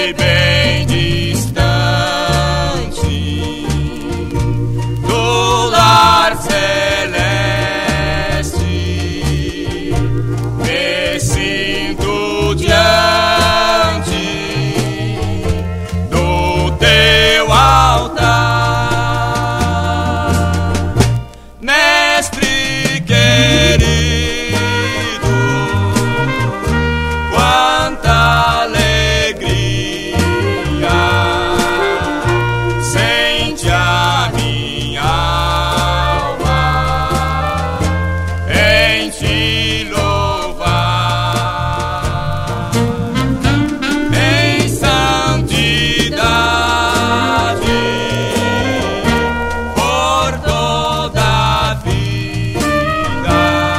sei bem distante do lar celeste, me sinto diante do teu altar, Mestre querido. Quanta alegria sente a minha alma em te louvar, em santidade por toda a vida,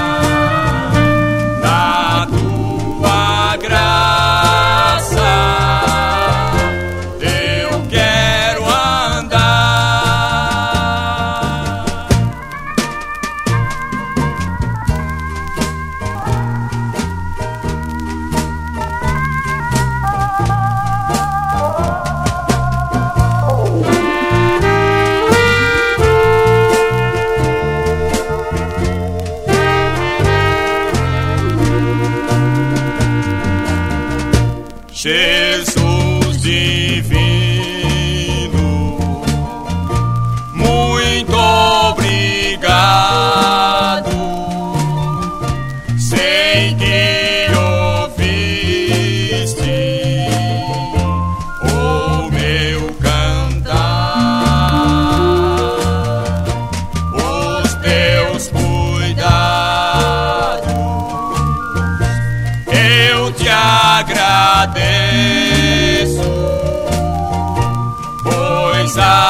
na tua graça eu quero andar. Jesus divino, muito obrigado. Sei que ouviste o meu cantar, os teus cuidados eu te agradeço, pois a